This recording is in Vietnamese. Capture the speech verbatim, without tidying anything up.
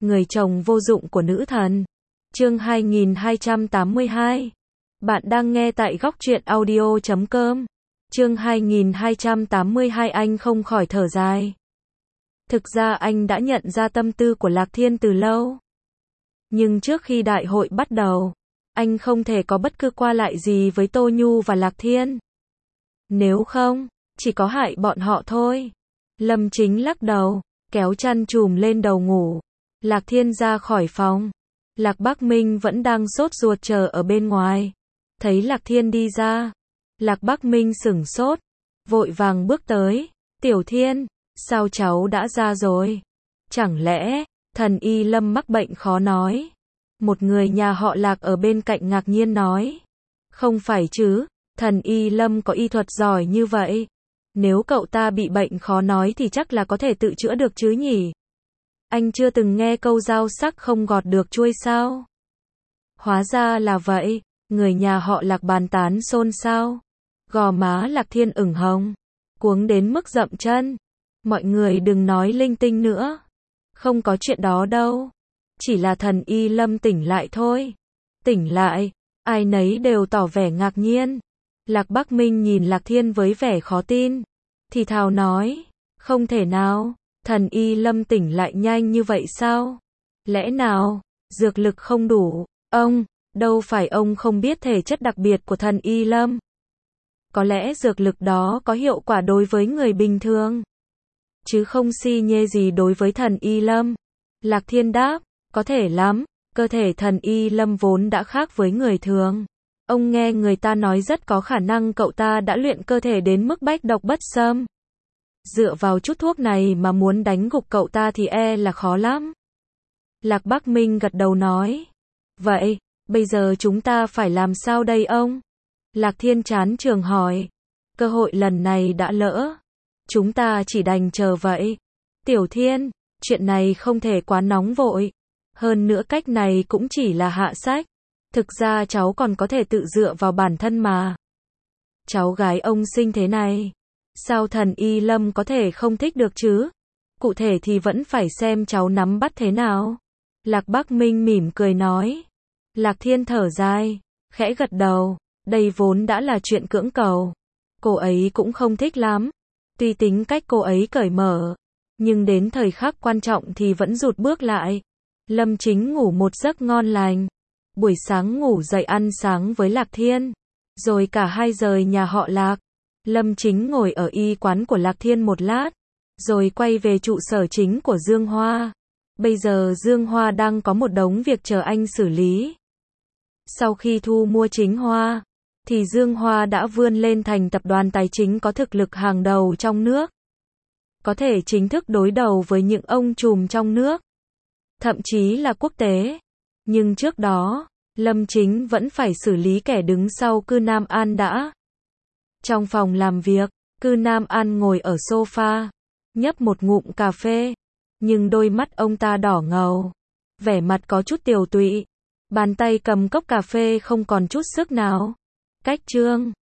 Người chồng vô dụng của nữ thần. Chương hai nghìn hai trăm tám mươi hai. Bạn đang nghe tại góc truyện audio chấm com. Chương hai nghìn hai trăm tám mươi hai. Anh không khỏi thở dài. Thực ra anh đã nhận ra tâm tư của Lạc Thiên từ lâu. Nhưng trước khi đại hội bắt đầu, anh không thể có bất cứ qua lại gì với Tô Nhu và Lạc Thiên. Nếu không, chỉ có hại bọn họ thôi. Lâm Chính lắc đầu, kéo chăn trùm lên đầu ngủ. Lạc Thiên ra khỏi phòng. Lạc Bắc Minh vẫn đang sốt ruột chờ ở bên ngoài. Thấy Lạc Thiên đi ra, Lạc Bắc Minh sửng sốt, vội vàng bước tới. Tiểu Thiên, sao cháu đã ra rồi? Chẳng lẽ, thần y Lâm mắc bệnh khó nói? Một người nhà họ Lạc ở bên cạnh ngạc nhiên nói. Không phải chứ, thần y Lâm có y thuật giỏi như vậy. Nếu cậu ta bị bệnh khó nói thì chắc là có thể tự chữa được chứ nhỉ? Anh chưa từng nghe câu dao sắc không gọt được chuôi sao? Hóa ra là vậy, người nhà họ Lạc bàn tán xôn xao. Gò má Lạc Thiên ửng hồng, cuống đến mức dậm chân. Mọi người đừng nói linh tinh nữa. Không có chuyện đó đâu. Chỉ là thần y Lâm tỉnh lại thôi. Tỉnh lại, ai nấy đều tỏ vẻ ngạc nhiên. Lạc Bắc Minh nhìn Lạc Thiên với vẻ khó tin. Thì thào nói, không thể nào, thần y Lâm tỉnh lại nhanh như vậy sao? Lẽ nào, dược lực không đủ? Ông, đâu phải ông không biết thể chất đặc biệt của thần y Lâm. Có lẽ dược lực đó có hiệu quả đối với người bình thường, chứ không si nhê gì đối với thần y Lâm. Lạc Thiên đáp, có thể lắm, cơ thể thần y Lâm vốn đã khác với người thường. Ông nghe người ta nói rất có khả năng cậu ta đã luyện cơ thể đến mức bách độc bất xâm. Dựa vào chút thuốc này mà muốn đánh gục cậu ta thì e là khó lắm. Lạc Bắc Minh gật đầu nói. Vậy, bây giờ chúng ta phải làm sao đây ông? Lạc Thiên chán trường hỏi. Cơ hội lần này đã lỡ. Chúng ta chỉ đành chờ vậy. Tiểu Thiên, chuyện này không thể quá nóng vội. Hơn nữa cách này cũng chỉ là hạ sách. Thực ra cháu còn có thể tự dựa vào bản thân mà. Cháu gái ông xinh thế này, sao thần y Lâm có thể không thích được chứ? Cụ thể thì vẫn phải xem cháu nắm bắt thế nào. Lạc Bắc Minh mỉm cười nói. Lạc Thiên thở dài, khẽ gật đầu. Đây vốn đã là chuyện cưỡng cầu. Cô ấy cũng không thích lắm. Tuy tính cách cô ấy cởi mở, nhưng đến thời khắc quan trọng thì vẫn rụt bước lại. Lâm Chính ngủ một giấc ngon lành. Buổi sáng ngủ dậy ăn sáng với Lạc Thiên. Rồi cả hai rời nhà họ Lạc. Lâm Chính ngồi ở y quán của Lạc Thiên một lát. Rồi quay về trụ sở chính của Dương Hoa. Bây giờ Dương Hoa đang có một đống việc chờ anh xử lý. Sau khi thu mua Chính Hoa, thì Dương Hoa đã vươn lên thành tập đoàn tài chính có thực lực hàng đầu trong nước. Có thể chính thức đối đầu với những ông trùm trong nước, thậm chí là quốc tế. Nhưng trước đó, Lâm Chính vẫn phải xử lý kẻ đứng sau Cư Nam An đã. Trong phòng làm việc, Cư Nam An ngồi ở sofa, nhấp một ngụm cà phê. Nhưng đôi mắt ông ta đỏ ngầu, vẻ mặt có chút tiều tụy. Bàn tay cầm cốc cà phê không còn chút sức nào. Cách chương